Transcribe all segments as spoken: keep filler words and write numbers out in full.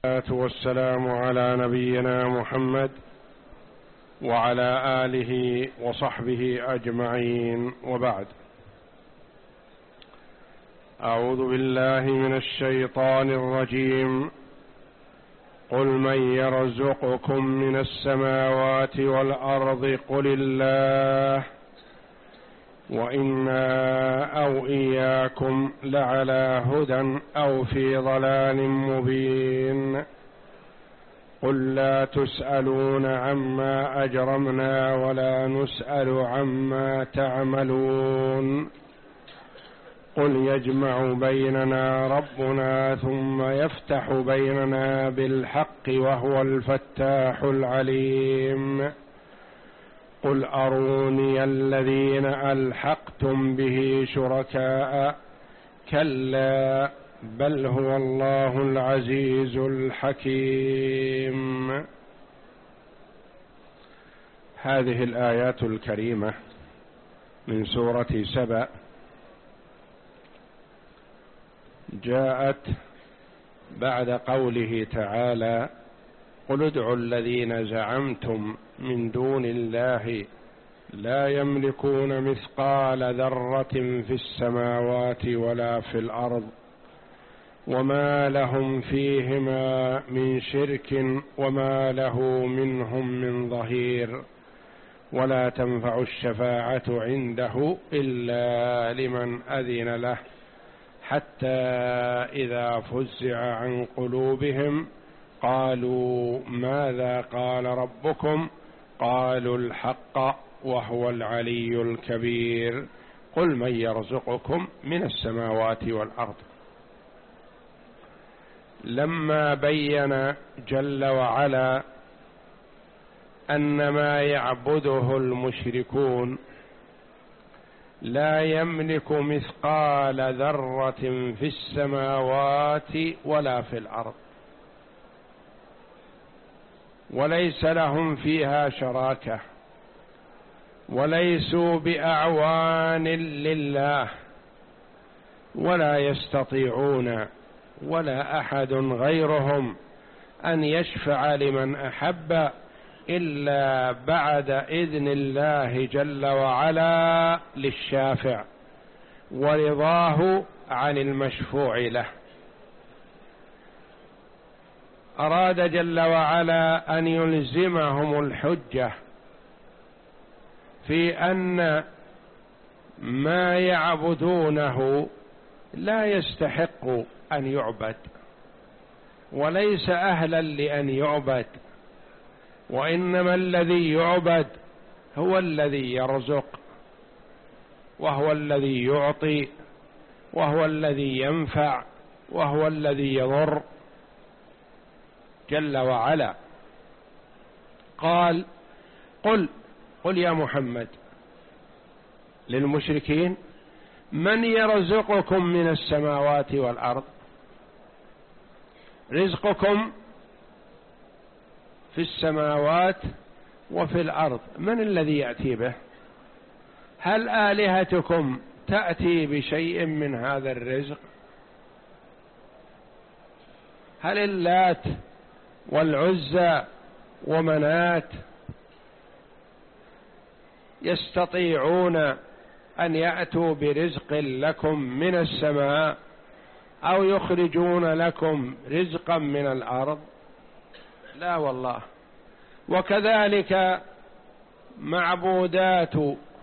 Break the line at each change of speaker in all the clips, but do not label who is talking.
والصلاة والسلام على نبينا محمد وعلى آله وصحبه أجمعين، وبعد. أعوذ بالله من الشيطان الرجيم. قل من يرزقكم من السماوات والأرض قل الله وإنا أو إياكم لعلى هدى أو في ضلال مبين. قل لا تسألون عما أجرمنا ولا نسأل عما تعملون. قل يجمع بيننا ربنا ثم يفتح بيننا بالحق وهو الفتاح العليم. قل أروني الذين ألحقتم به شركاء كلا بل هو الله العزيز الحكيم. هذه الآيات الكريمة من سورة سبأ جاءت بعد قوله تعالى: قل ادعوا الذين زعمتم من دون الله لا يملكون مثقال ذرة في السماوات ولا في الأرض وما لهم فيهما من شرك وما له منهم من ظهير ولا تنفع الشفاعة عنده إلا لمن أذن له حتى إذا فزع عن قلوبهم قالوا ماذا قال ربكم قالوا الحق وهو العلي الكبير. قل من يرزقكم من السماوات والأرض. لما بين جل وعلا أن ما يعبده المشركون لا يملك مثقال ذرة في السماوات ولا في الأرض وليس لهم فيها شراكة وليسوا بأعوان لله ولا يستطيعون ولا أحد غيرهم أن يشفع لمن أحب إلا بعد إذن الله جل وعلا للشافع ورضاه عن المشفوع له. أراد جل وعلا أن يلزمهم الحجة في أن ما يعبدونه لا يستحق أن يعبد وليس أهلا لأن يعبد، وإنما الذي يعبد هو الذي يرزق وهو الذي يعطي وهو الذي ينفع وهو الذي يضر جل وعلا. قال: قل قل يا محمد للمشركين: من يرزقكم من السماوات والأرض؟ رزقكم في السماوات وفي الأرض من الذي يأتي به؟ هل آلهتكم تأتي بشيء من هذا الرزق؟ هل اللات والعزى ومنات يستطيعون أن يأتوا برزق لكم من السماء أو يخرجون لكم رزقا من الأرض؟ لا والله. وكذلك معبودات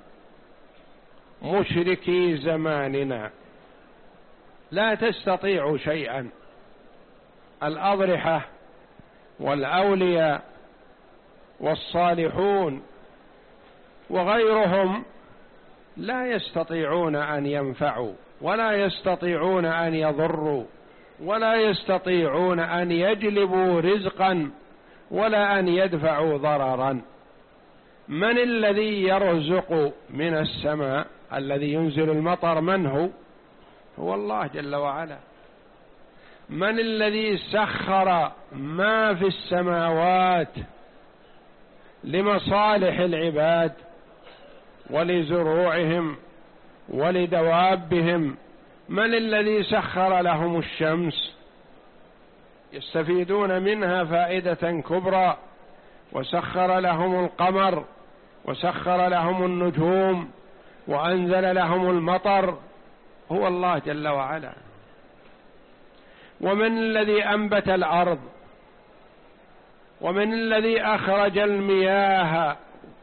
مشركي زماننا لا تستطيع شيئا. الأضرحة والأولياء والصالحون وغيرهم لا يستطيعون أن ينفعوا ولا يستطيعون أن يضروا ولا يستطيعون أن يجلبوا رزقا ولا أن يدفعوا ضررا. من الذي يرزق من السماء؟ الذي ينزل المطر من هو؟ هو الله جل وعلا. من الذي سخر ما في السماوات لمصالح العباد ولزروعهم ولدوابهم؟ من الذي سخر لهم الشمس يستفيدون منها فائدة كبرى، وسخر لهم القمر وسخر لهم النجوم وأنزل لهم المطر، هو الله جل وعلا. ومن الذي أنبت الأرض، ومن الذي أخرج المياه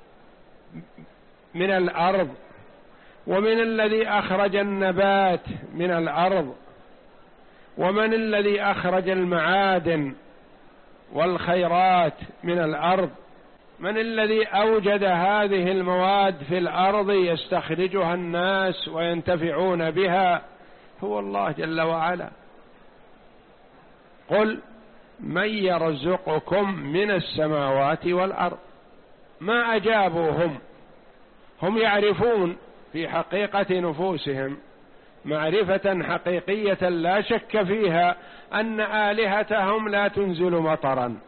من الأرض، ومن الذي أخرج النبات من الأرض، ومن الذي أخرج المعادن والخيرات من الأرض، من الذي أوجد هذه المواد في الأرض يستخرجها الناس وينتفعون بها، هو الله جل وعلا. قل من يرزقكم من السماوات والأرض. ما أجابوا هم هم يعرفون في حقيقة نفوسهم معرفة حقيقية لا شك فيها أن آلهتهم لا تنزل مطرا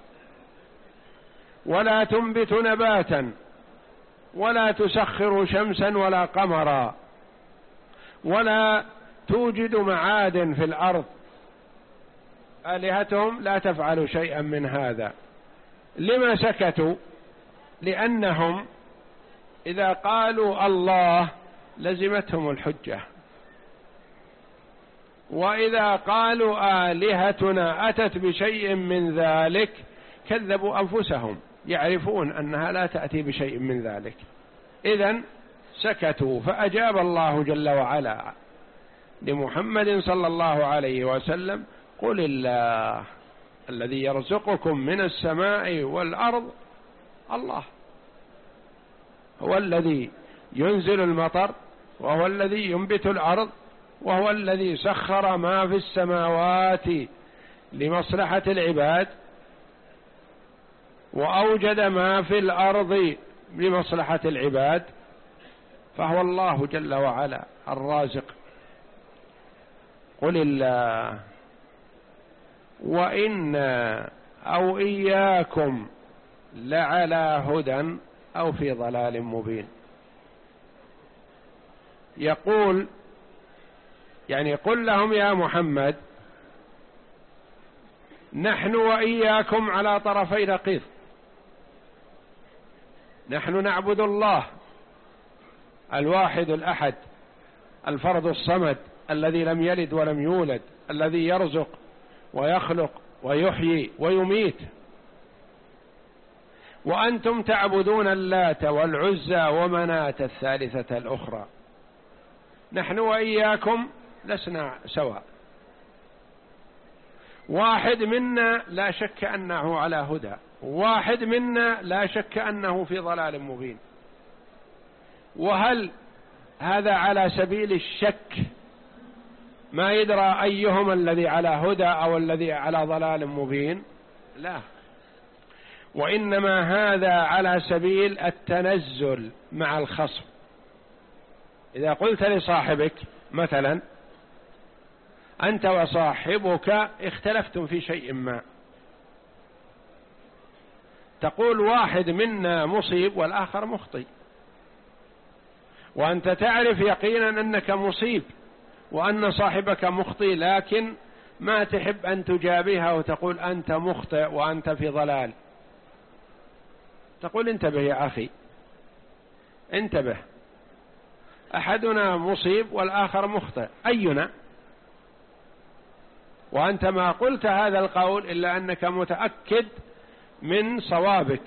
ولا تنبت نباتا ولا تسخر شمسا ولا قمرا ولا توجد معادن في الأرض، آلهتهم لا تفعل شيئا من هذا. لما سكتوا؟ لأنهم إذا قالوا الله لزمتهم الحجة، وإذا قالوا آلهتنا أتت بشيء من ذلك كذبوا أنفسهم، يعرفون أنها لا تأتي بشيء من ذلك، إذن سكتوا. فأجاب الله جل وعلا لمحمد صلى الله عليه وسلم: قل الله الذي يرزقكم من السماء والأرض، الله هو الذي ينزل المطر، وهو الذي ينبت الأرض، وهو الذي سخر ما في السماوات لمصلحة العباد، وأوجد ما في الأرض لمصلحة العباد، فهو الله جل وعلا الرازق. قل الله وإنا أو إياكم لعلى هدى أو في ضلال مبين. يقول يعني قل لهم يا محمد نحن وإياكم على طرفي نقيض، نحن نعبد الله الواحد الأحد الفرد الصمد الذي لم يلد ولم يولد، الذي يرزق ويخلق ويحيي ويميت، وأنتم تعبدون اللات والعزى ومناة الثالثة الأخرى. نحن وإياكم لسنا سواء، واحد منا لا شك أنه على هدى، واحد منا لا شك أنه في ضلال مبين. وهل هذا على سبيل الشك، ما يدرى أيهما الذي على هدى أو الذي على ضلال مبين؟ لا، وإنما هذا على سبيل التنزل مع الخصم. إذا قلت لصاحبك مثلا أنت وصاحبك اختلفتم في شيء ما، تقول واحد منا مصيب والآخر مخطئ، وأنت تعرف يقينا أنك مصيب وأن صاحبك مخطئ، لكن ما تحب أن تجابهه وتقول أنت مخطئ وأنت في ضلال. تقول انتبه يا أخي، انتبه، أحدنا مصيب والآخر مخطئ، أينا؟ وأنت ما قلت هذا القول إلا أنك متأكد من صوابك،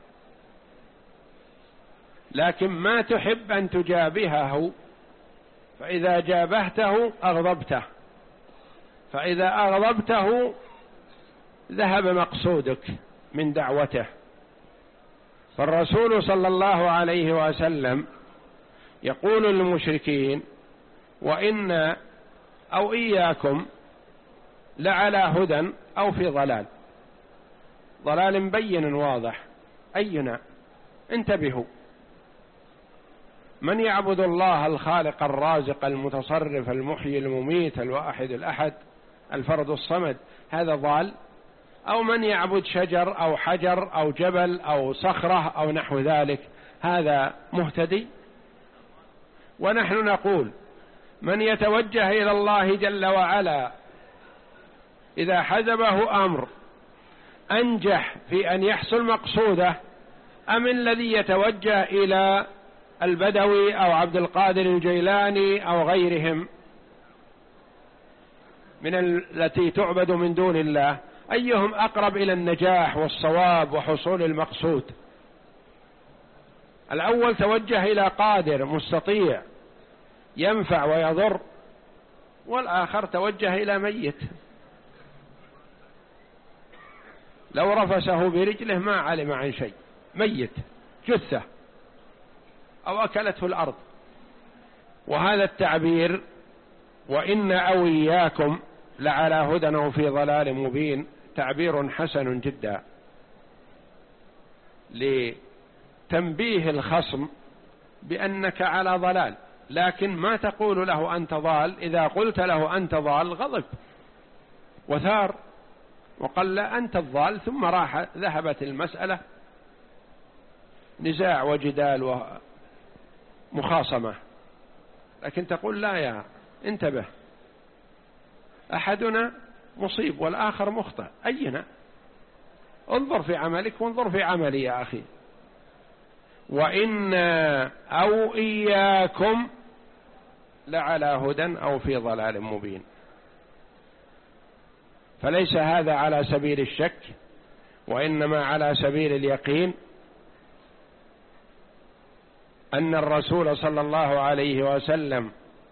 لكن ما تحب أن تجابهه، فإذا جابهته أغضبته، فإذا أغضبته ذهب مقصودك من دعوته. فالرسول صلى الله عليه وسلم يقول للمشركين وإنا أو إياكم لعلى هدى أو في ضلال، ضلال بين واضح، أينا؟ انتبهوا. من يعبد الله الخالق الرازق المتصرف المحيي المميت الواحد الأحد الفرد الصمد، هذا ضال، أو من يعبد شجر أو حجر أو جبل أو صخرة أو نحو ذلك، هذا مهتدي. ونحن نقول من يتوجه إلى الله جل وعلا إذا حزبه أمر أنجح في أن يحصل مقصوده أم الذي يتوجه إلى البدوي أو عبد القادر الجيلاني أو غيرهم من التي تعبد من دون الله؟ أيهم أقرب إلى النجاح والصواب وحصول المقصود؟ الأول توجه إلى قادر مستطيع ينفع ويضر، والآخر توجه إلى ميت لو رفسه برجله ما علم عن شيء، ميت جثة أو أكلته الأرض. وهذا التعبير وإن أو إياكم لعلى هدى أو في ضلال مبين تعبير حسن جدا لتنبيه الخصم بأنك على ضلال، لكن ما تقول له أنت ضال. إذا قلت له أنت ضال غضب وثار وقال لا أنت الضال، ثم راح ذهبت المسألة نزاع وجدال ومخاصمة. لكن تقول لا يا انتبه، أحدنا مصيب والآخر مخطئ، أينا انظر في عملك وانظر في عملي يا أخي. وإن أو إياكم لعلى هدى أو في ضلال مبين. فليس هذا على سبيل الشك، وإنما على سبيل اليقين أن الرسول صلى الله عليه وسلم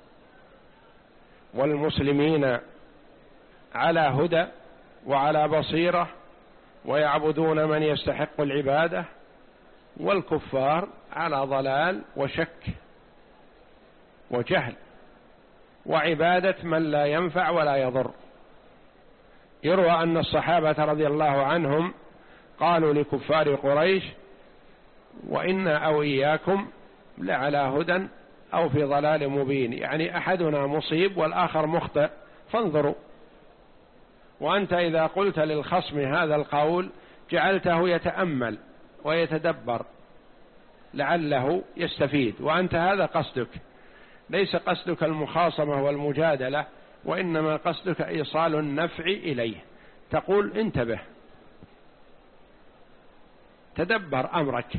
والمسلمين على هدى وعلى بصيرة ويعبدون من يستحق العبادة، والكفار على ضلال وشك وجهل وعبادة من لا ينفع ولا يضر. يروى أن الصحابة رضي الله عنهم قالوا لكفار قريش وإنا أو إياكم لعلى هدى أو في ضلال مبين، يعني أحدنا مصيب والآخر مخطئ فانظروا. وأنت إذا قلت للخصم هذا القول جعلته يتأمل ويتدبر لعله يستفيد، وأنت هذا قصدك، ليس قصدك المخاصمة والمجادلة، وإنما قصدك إيصال النفع إليه. تقول انتبه، تدبر أمرك،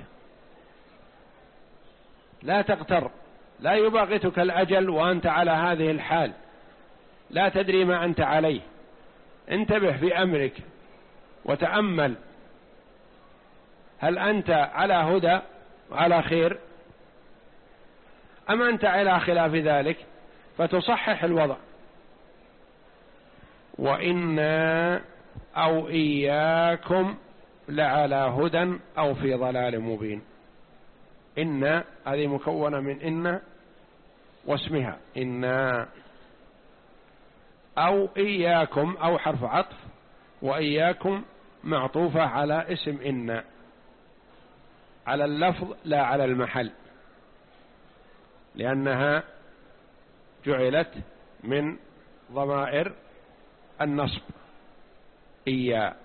لا تغتر، لا يباغتك الأجل وأنت على هذه الحال، لا تدري ما أنت عليه. انتبه في أمرك وتأمل، هل أنت على هدى وعلى خير أم أنت على خلاف ذلك، فتصحح الوضع. وإنا أو إياكم لعلى هدى أو في ضلال مبين. إن هذه مكونة من إن واسمها، إنا أو إياكم أو حرف عطف، وإياكم معطوفة على اسم إن، على اللفظ لا على المحل، لأنها جعلت من ضمائر النصب إيا،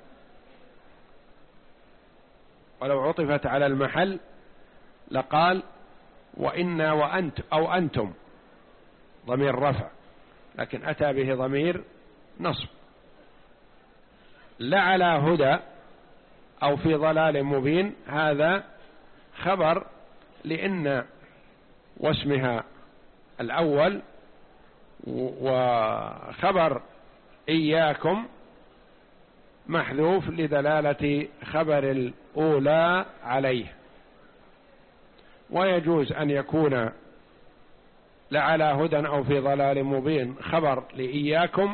ولو عطفت على المحل لقال وإنا وأنت أو أنتم ضمير رفع، لكن أتى به ضمير نصب. لعلى هدى أو في ضلال مبين هذا خبر لإن واسمها الأول، وخبر إياكم محذوف لدلالة خبر الأولى عليه. ويجوز أن يكون لعلى هدى أو في ضلال مبين خبر لإياكم،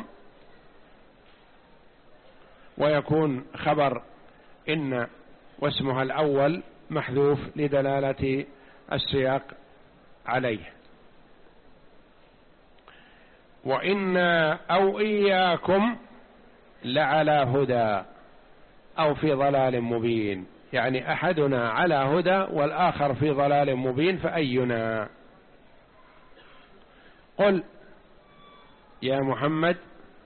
ويكون خبر إن واسمها الأول محذوف لدلالة السياق عليه. وإنا أو إياكم لعلى هدى أو في ضلال مبين، يعني أحدنا على هدى والآخر في ضلال مبين، فأينا؟ قل يا محمد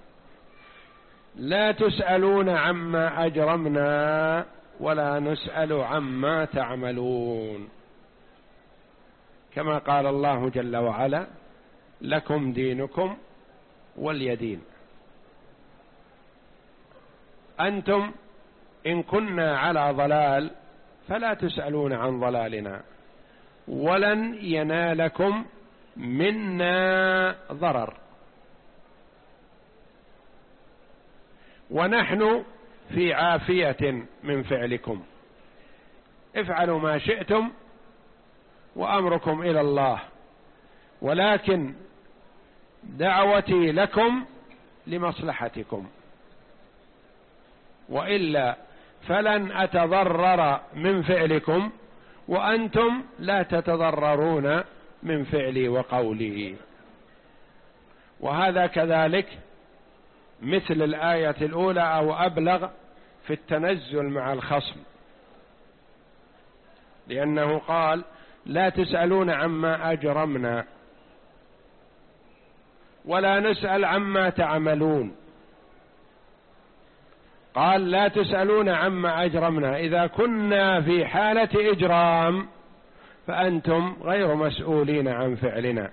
لا تسألون عما أجرمنا ولا نسأل عما تعملون، كما قال الله جل وعلا لكم دينكم ولي دين. أنتم إن كنا على ضلال فلا تسألون عن ضلالنا ولن ينالكم منا ضرر، ونحن في عافية من فعلكم، افعلوا ما شئتم وأمركم إلى الله، ولكن دعوتي لكم لمصلحتكم، وإلا فلن أتضرر من فعلكم وأنتم لا تتضررون من فعلي وقولي. وهذا كذلك مثل الآية الأولى أو أبلغ في التنزل مع الخصم، لأنه قال لا تسألون عما أجرمنا ولا نسأل عما تعملون. قال لا تسألون عما أجرمنا، إذا كنا في حالة إجرام فأنتم غير مسؤولين عن فعلنا،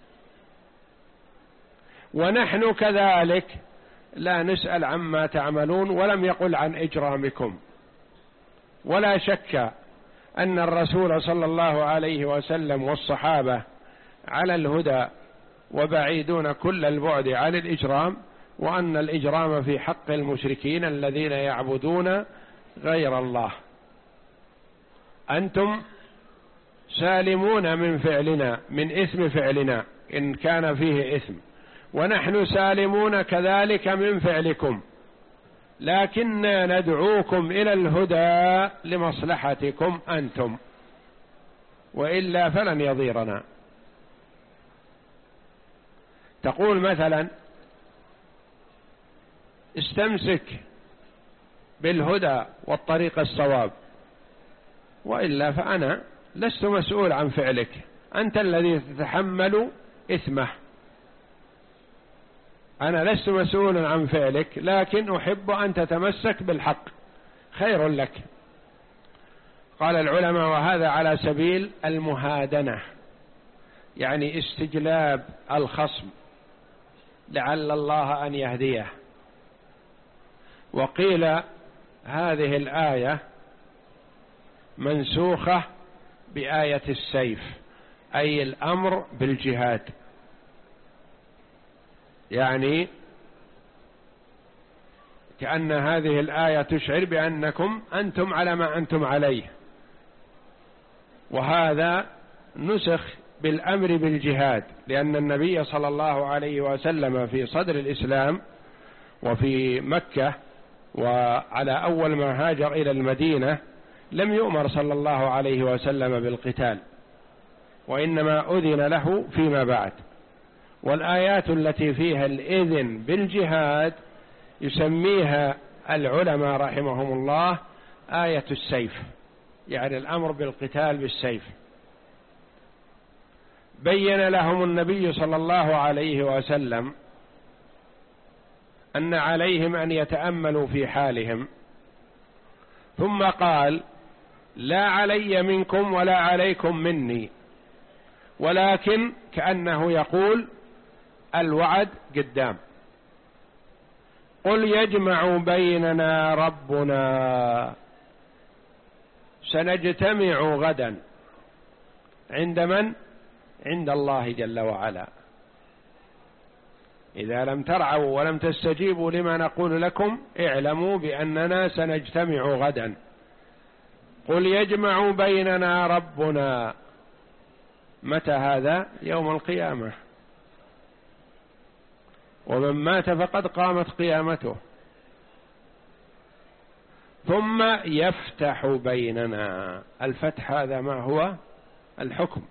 ونحن كذلك لا نسأل عما تعملون، ولم يقل عن إجرامكم. ولا شك أن الرسول صلى الله عليه وسلم والصحابة على الهدى وبعيدون كل البعد عن الإجرام، وأن الإجرام في حق المشركين الذين يعبدون غير الله. أنتم سالمون من فعلنا، من إثم فعلنا إن كان فيه إثم، ونحن سالمون كذلك من فعلكم، لكننا ندعوكم إلى الهدى لمصلحتكم أنتم، وإلا فلن يضيرنا. تقول مثلا استمسك بالهدى والطريق الصواب، وإلا فأنا لست مسؤول عن فعلك، أنت الذي تتحمل إثمه، أنا لست مسؤول عن فعلك، لكن أحب أن تتمسك بالحق، خير لك. قال العلماء وهذا على سبيل المهادنة، يعني استجلاب الخصم لعل الله أن يهديه. وقيل هذه الآية منسوخة بآية السيف، أي الأمر بالجهاد، يعني كأن هذه الآية تشعر بأنكم أنتم على ما أنتم عليه، وهذا نسخ بالأمر بالجهاد، لأن النبي صلى الله عليه وسلم في صدر الإسلام وفي مكة وعلى أول ما هاجر إلى المدينة لم يؤمر صلى الله عليه وسلم بالقتال، وإنما أذن له فيما بعد. والآيات التي فيها الإذن بالجهاد يسميها العلماء رحمهم الله آية السيف، يعني الأمر بالقتال بالسيف. بين لهم النبي صلى الله عليه وسلم أن عليهم أن يتأملوا في حالهم، ثم قال لا علي منكم ولا عليكم مني، ولكن كأنه يقول الوعد قدام، قل يجمع بيننا ربنا، سنجتمع غدا عند من؟ عند الله جل وعلا. إذا لم ترعوا ولم تستجيبوا لما نقول لكم اعلموا بأننا سنجتمع غدا. قل يجمع بيننا ربنا، متى هذا؟ يوم القيامة، ومن مات فقد قامت قيامته. ثم يفتح بيننا، الفتح هذا ما هو؟ الحكم،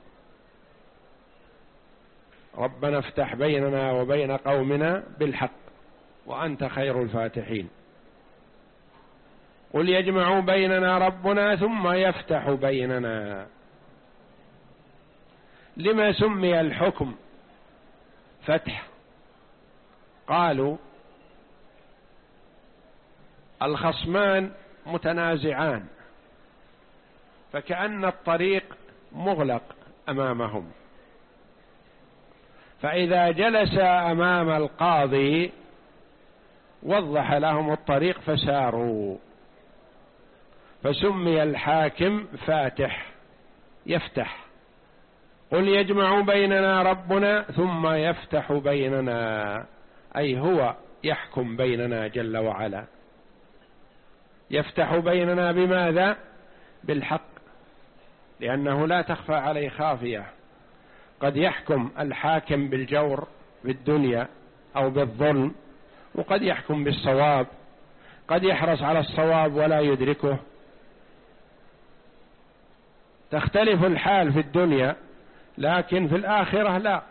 ربنا افتح بيننا وبين قومنا بالحق وأنت خير الفاتحين. قل يجمع بيننا ربنا ثم يفتح بيننا. لما سمي الحكم فتح؟ قالوا الخصمان متنازعان، فكأن الطريق مغلق أمامهم، فإذا جلس أمام القاضي وضح لهم الطريق فساروا، فسمي الحاكم فاتح، يفتح. قل يجمع بيننا ربنا ثم يفتح بيننا، أي هو يحكم بيننا جل وعلا. يفتح بيننا بماذا؟ بالحق، لأنه لا تخفى عليه خافية. قد يحكم الحاكم بالجور في الدنيا أو بالظلم، وقد يحكم بالصواب، قد يحرص على الصواب ولا يدركه. تختلف الحال في الدنيا، لكن في الآخرة لا.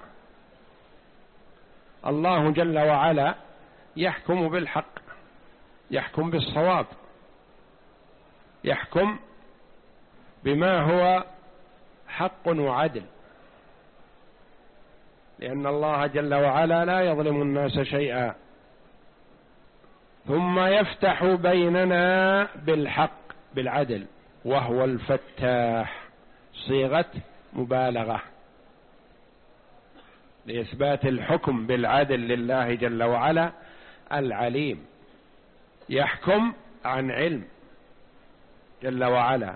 الله جل وعلا يحكم بالحق، يحكم بالصواب، يحكم بما هو حق وعدل، لأن الله جل وعلا لا يظلم الناس شيئا. ثم يفتح بيننا بالحق بالعدل، وهو الفتاح، صيغة مبالغة لإثبات الحكم بالعدل لله جل وعلا. العليم يحكم عن علم جل وعلا،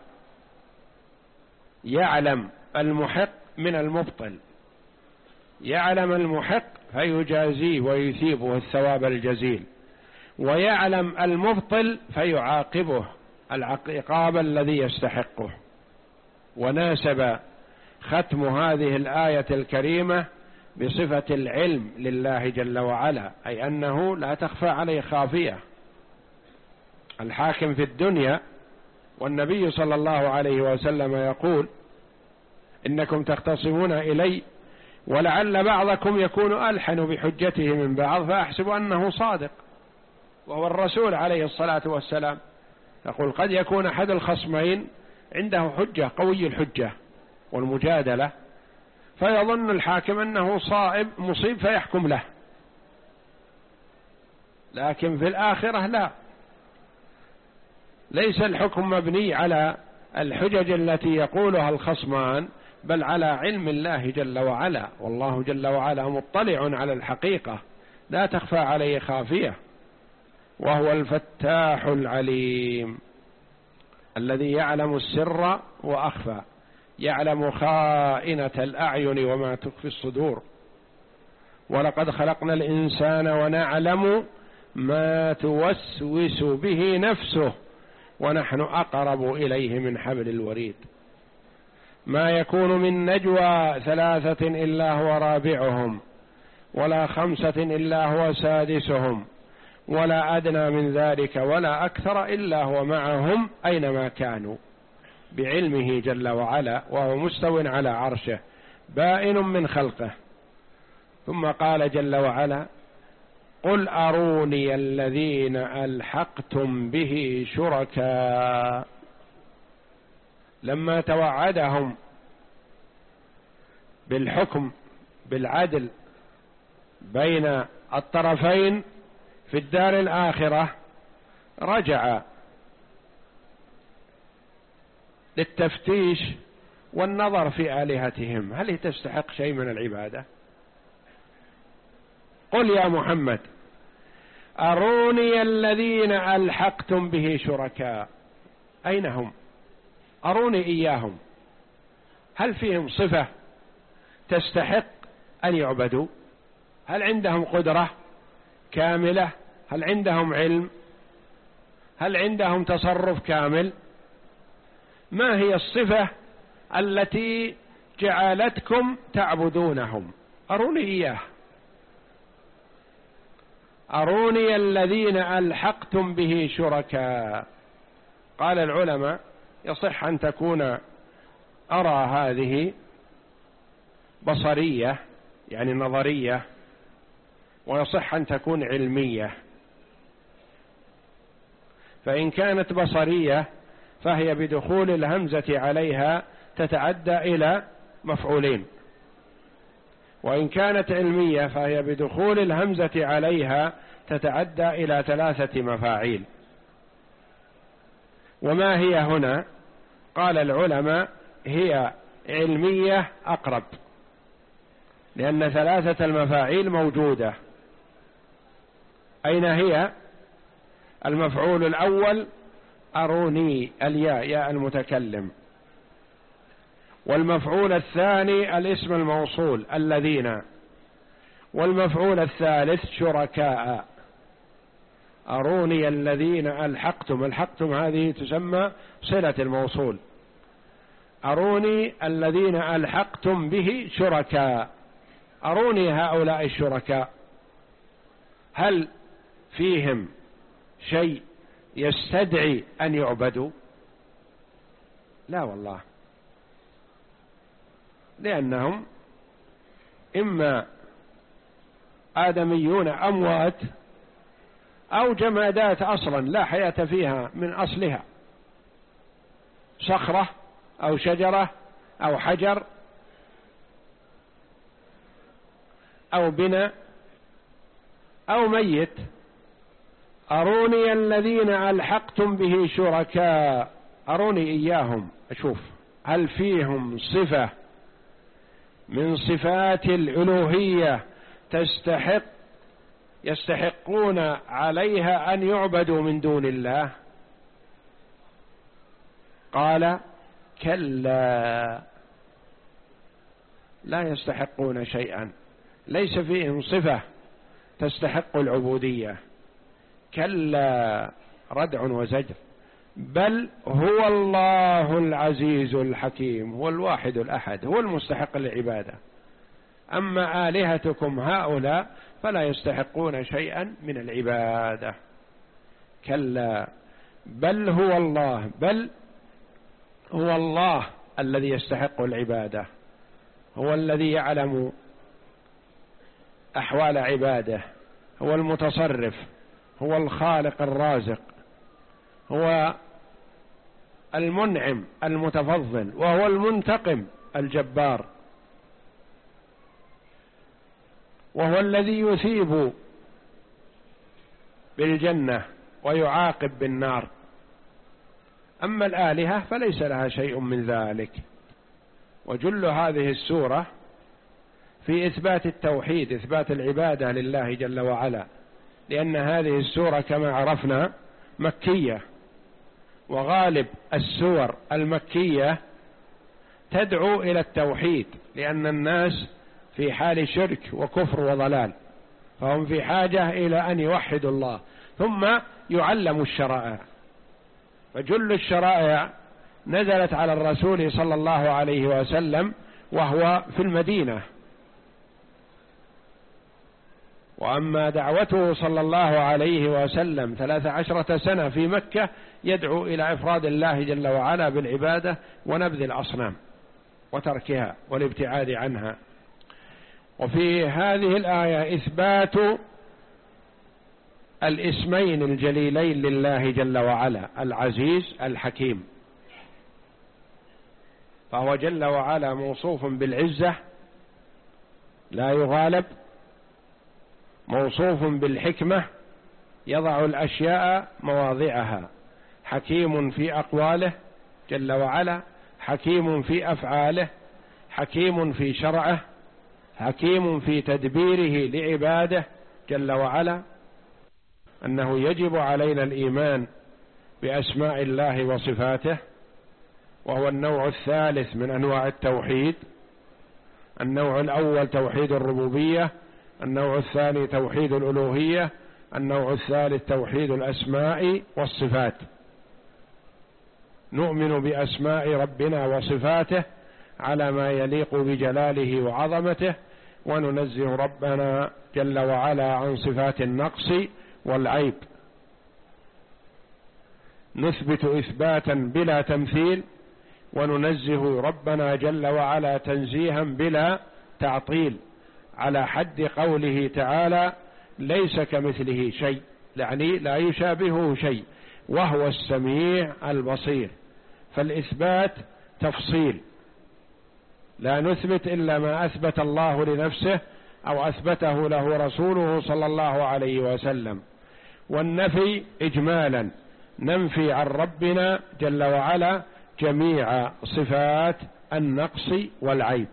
يعلم المحق من المبطل، يعلم المحق فيجازيه ويثيبه الثواب الجزيل، ويعلم المبطل فيعاقبه العقاب الذي يستحقه. وناسب ختم هذه الآية الكريمة بصفة العلم لله جل وعلا، أي أنه لا تخفى عليه خافية. الحاكم في الدنيا، والنبي صلى الله عليه وسلم يقول: إنكم تختصمون إلي ولعل بعضكم يكون ألحن بحجته من بعض فأحسب أنه صادق، وهو الرسول عليه الصلاة والسلام. يقول: قد يكون أحد الخصمين عنده حجة قوي الحجة والمجادلة، فيظن الحاكم أنه صائب مصيب فيحكم له، لكن في الآخرة لا، ليس الحكم مبني على الحجج التي يقولها الخصمان، بل على علم الله جل وعلا. والله جل وعلا مطلع على الحقيقة لا تخفى عليه خافية، وهو الفتاح العليم الذي يعلم السر وأخفى، يعلم خائنة الأعين وما تخفي الصدور. ولقد خلقنا الإنسان ونعلم ما توسوس به نفسه ونحن أقرب إليه من حبل الوريد. ما يكون من نجوى ثلاثة إلا هو رابعهم، ولا خمسة إلا هو سادسهم، ولا أدنى من ذلك ولا أكثر إلا هو معهم أينما كانوا، بعلمه جل وعلا، وهو مستو على عرشه بائن من خلقه. ثم قال جل وعلا: قل أروني الذين ألحقتم به شركاء. لما توعدهم بالحكم بالعدل بين الطرفين في الدار الآخرة، رجع للتفتيش والنظر في آلهتهم، هل هي تستحق شيء من العبادة؟ قل يا محمد: أروني الذين ألحقتم به شركاء، أين هم؟ أروني إياهم، هل فيهم صفة تستحق أن يعبدوا؟ هل عندهم قدرة كاملة؟ هل عندهم علم؟ هل عندهم تصرف كامل؟ ما هي الصفة التي جعلتكم تعبدونهم؟ أروني إياه. أروني الذين ألحقتم به شركاء. قال العلماء: يصح أن تكون أرى هذه بصرية يعني نظرية، ويصح أن تكون علمية. فإن كانت بصرية فهي بدخول الهمزة عليها تتعدى إلى مفعولين، وإن كانت علمية فهي بدخول الهمزة عليها تتعدى إلى ثلاثة مفاعيل. وما هي هنا؟ قال العلماء: هي علمية أقرب، لأن ثلاثة المفاعيل موجودة. أين هي؟ المفعول الأول أروني الياء ياء المتكلم، والمفعول الثاني الاسم الموصول الذين، والمفعول الثالث شركاء. أروني الذين ألحقتم، ألحقتم هذه تسمى صلة الموصول. أروني الذين ألحقتم به شركاء، أروني هؤلاء الشركاء هل فيهم شيء يستدعي أن يعبدوا؟ لا والله، لأنهم إما آدميون أموات أو جمادات أصلا لا حياة فيها من أصلها، صخرة أو شجرة أو حجر أو بناء أو ميت. أروني الذين ألحقتم به شركاء، أروني إياهم أشوف هل فيهم صفة من صفات الألوهية تستحق يستحقون عليها أن يعبدوا من دون الله. قال كلا لا يستحقون شيئا، ليس فيهم صفة تستحق العبودية. كلا ردع وزجر، بل هو الله العزيز الحكيم، هو الواحد الأحد، هو المستحق للعبادة. أما آلهتكم هؤلاء فلا يستحقون شيئا من العبادة. كلا بل هو الله، بل هو الله الذي يستحق العبادة، هو الذي يعلم أحوال عباده، هو المتصرف، هو الخالق الرازق، هو المنعم المتفضل، وهو المنتقم الجبار، وهو الذي يثيب بالجنة ويعاقب بالنار. أما الآلهة فليس لها شيء من ذلك. وجل هذه السورة في إثبات التوحيد، إثبات العبادة لله جل وعلا، لأن هذه السورة كما عرفنا مكية، وغالب السور المكية تدعو إلى التوحيد، لأن الناس في حال شرك وكفر وضلال، فهم في حاجة إلى أن يوحدوا الله، ثم يعلموا الشرائع. فجل الشرائع نزلت على الرسول صلى الله عليه وسلم وهو في المدينة، وأما دعوته صلى الله عليه وسلم ثلاث عشرة سنة في مكة يدعو إلى إفراد الله جل وعلا بالعبادة ونبذ الأصنام وتركها والابتعاد عنها. وفي هذه الآية إثبات الاسمين الجليلين لله جل وعلا، العزيز الحكيم، فهو جل وعلا موصوف بالعزة لا يغالب، موصوف بالحكمة يضع الأشياء مواضعها، حكيم في أقواله جل وعلا، حكيم في أفعاله، حكيم في شرعه، حكيم في تدبيره لعباده جل وعلا. أنه يجب علينا الإيمان بأسماء الله وصفاته، وهو النوع الثالث من أنواع التوحيد. النوع الأول توحيد الربوبية، النوع الثاني توحيد الألوهية، النوع الثالث توحيد الأسماء والصفات. نؤمن بأسماء ربنا وصفاته على ما يليق بجلاله وعظمته، وننزه ربنا جل وعلا عن صفات النقص والعيب. نثبت إثباتا بلا تمثيل، وننزه ربنا جل وعلا تنزيها بلا تعطيل، على حد قوله تعالى ليس كمثله شيء، يعني لا يشابهه شيء، وهو السميع البصير. فالإثبات تفصيل، لا نثبت إلا ما أثبت الله لنفسه أو أثبته له رسوله صلى الله عليه وسلم. والنفي إجمالا، ننفي عن ربنا جل وعلا جميع صفات النقص والعيب،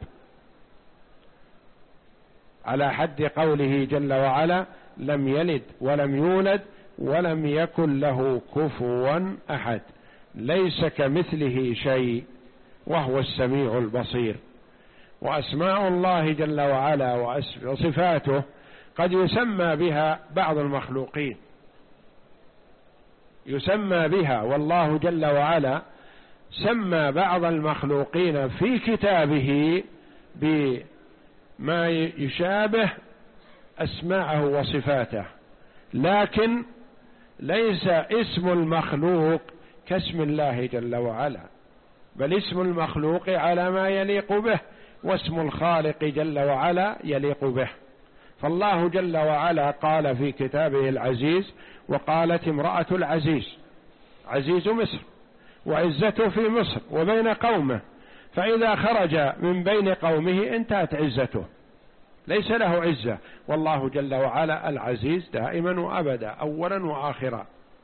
على حد قوله جل وعلا لم يلد ولم يولد ولم يكن له كفوا أحد، ليس كمثله شيء وهو السميع البصير. وأسماء الله جل وعلا وصفاته قد يسمى بها بعض المخلوقين، يسمى بها، والله جل وعلا سمى بعض المخلوقين في كتابه بما يشابه أسماءه وصفاته، لكن ليس اسم المخلوق كاسم الله جل وعلا، بل اسم المخلوق على ما يليق به، واسم الخالق جل وعلا يليق به. فالله جل وعلا قال في كتابه العزيز: وقالت امرأة العزيز، عزيز مصر وعزته في مصر وبين قومه، فإذا خرج من بين قومه انتهت عزته، ليس له عزة. والله جل وعلا العزيز دائما وأبدا، أولا وآخرا.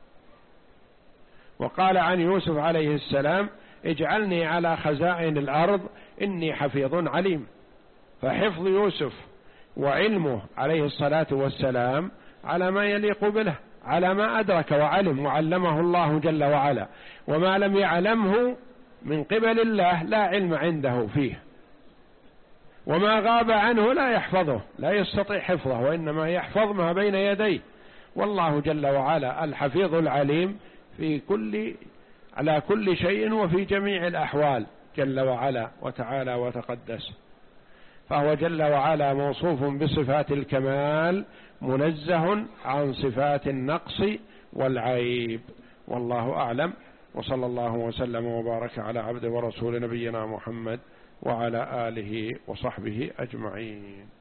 وقال عن يوسف عليه السلام: اجعلني على خزائن الأرض إني حفيظ عليم. فحفظ يوسف وعلمه عليه الصلاة والسلام على ما يليق به، على ما أدرك وعلم وعلمه الله جل وعلا، وما لم يعلمه من قبل الله لا علم عنده فيه، وما غاب عنه لا يحفظه، لا يستطيع حفظه، وإنما يحفظ ما بين يديه. والله جل وعلا الحفيظ العليم في كل على كل شيء وفي جميع الأحوال جل وعلا وتعالى وتقدس. فهو جل وعلا موصوف بصفات الكمال، منزه عن صفات النقص والعيب. والله أعلم، وصلى الله وسلم وبارك على عبد ورسول نبينا محمد وعلى آله وصحبه أجمعين.